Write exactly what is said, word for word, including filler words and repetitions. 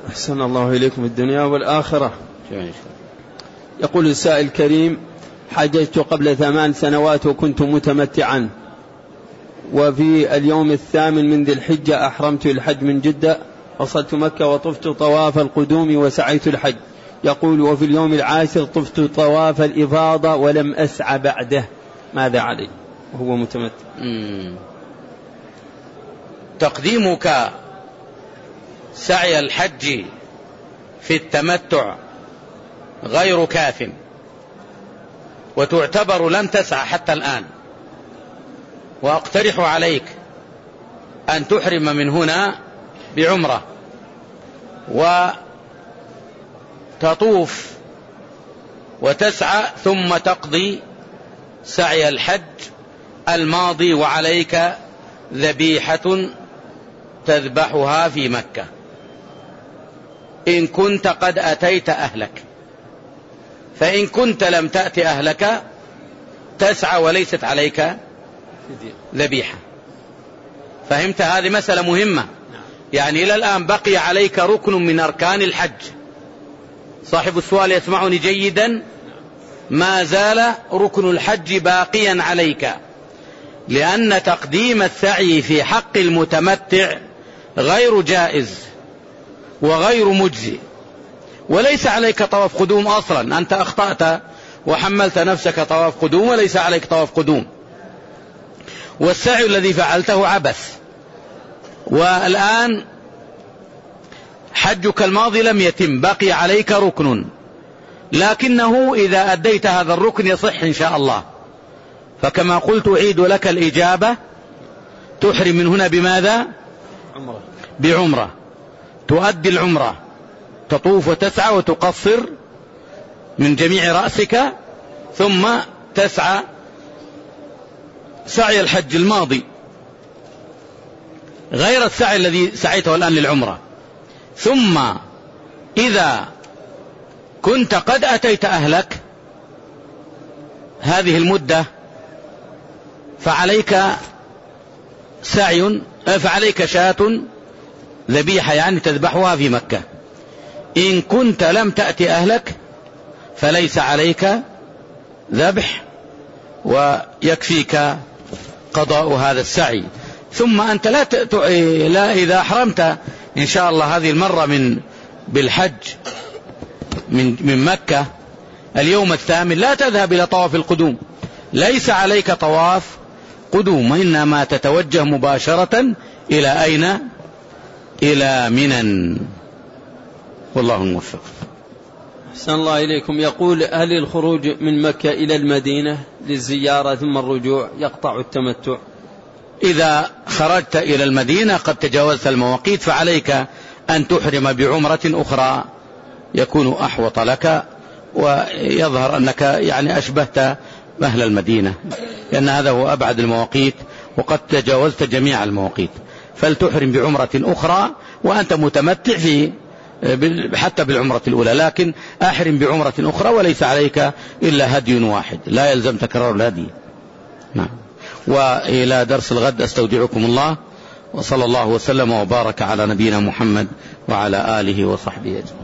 أحسن الله إليكم الدنيا والآخرة. يقول السائل الكريم: حججت قبل ثمان سنوات وكنت متمتعا، وفي اليوم الثامن من ذي الحجة أحرمت الحج من جدة، وصلت مكة وطفت طواف القدوم وسعيت الحج. يقول: وفي اليوم العاشر طفت طواف الإفاضة ولم أسعى بعده، ماذا علي وهو متمتع؟ مم. تقديمك سعي الحج في التمتع غير كاف، وتعتبر لم تسعى حتى الآن، وأقترح عليك أن تحرم من هنا بعمرة وتطوف وتسعى ثم تقضي سعي الحج الماضي، وعليك ذبيحة تذبحها في مكة إن كنت قد أتيت أهلك. فإن كنت لم تأت أهلك تسعى وليست عليك ذبيحة. فهمت؟ هذه مسألة مهمة. يعني إلى الآن بقي عليك ركن من أركان الحج. صاحب السؤال يسمعني جيدا، ما زال ركن الحج باقيا عليك، لأن تقديم السعي في حق المتمتع غير جائز وغير مجزي، وليس عليك طواف قدوم أصلا. أنت أخطأت وحملت نفسك طواف قدوم وليس عليك طواف قدوم، والسعي الذي فعلته عبث. والآن حجك الماضي لم يتم، بقي عليك ركن، لكنه إذا أديت هذا الركن يصح إن شاء الله. فكما قلت أعيد لك الإجابة، تحرم من هنا بماذا؟ عمرة. بعمرة، تؤدي العمرة، تطوف وتسعى وتقصر من جميع رأسك، ثم تسعى سعي الحج الماضي غير السعي الذي سعيته الآن للعمرة. ثم إذا كنت قد أتيت أهلك هذه المدة فعليك سعي، فعليك شاة ذبيحة يعني تذبحها في مكة. إن كنت لم تأتي أهلك فليس عليك ذبح، ويكفيك قضاء هذا السعي. ثم أنت لا, ت... لا إذا أحرمت إن شاء الله هذه المرة من بالحج من, من مكة اليوم الثامن لا تذهب إلى طواف القدوم، ليس عليك طواف قدوم، إنما تتوجه مباشرة إلى أين؟ إلى منى، والله الموفق. أحسن الله إليكم. يقول: هل الخروج من مكة إلى المدينة للزيارة ثم الرجوع يقطع التمتع؟ إذا خرجت إلى المدينة قد تجاوزت المواقيت فعليك أن تحرم بعمرة أخرى يكون أحوط لك، ويظهر أنك يعني أشبهت أهل المدينة، لأن هذا هو أبعد المواقيت وقد تجاوزت جميع المواقيت. فلتحرم بعمرة أخرى وأنت متمتع في حتى بالعمرة الأولى، لكن أحرم بعمرة أخرى وليس عليك إلا هدي واحد، لا يلزم تكرار الهدي. نعم. وإلى درس الغد أستودعكم الله، وصلى الله وسلم وبارك على نبينا محمد وعلى آله وصحبه أجمعين.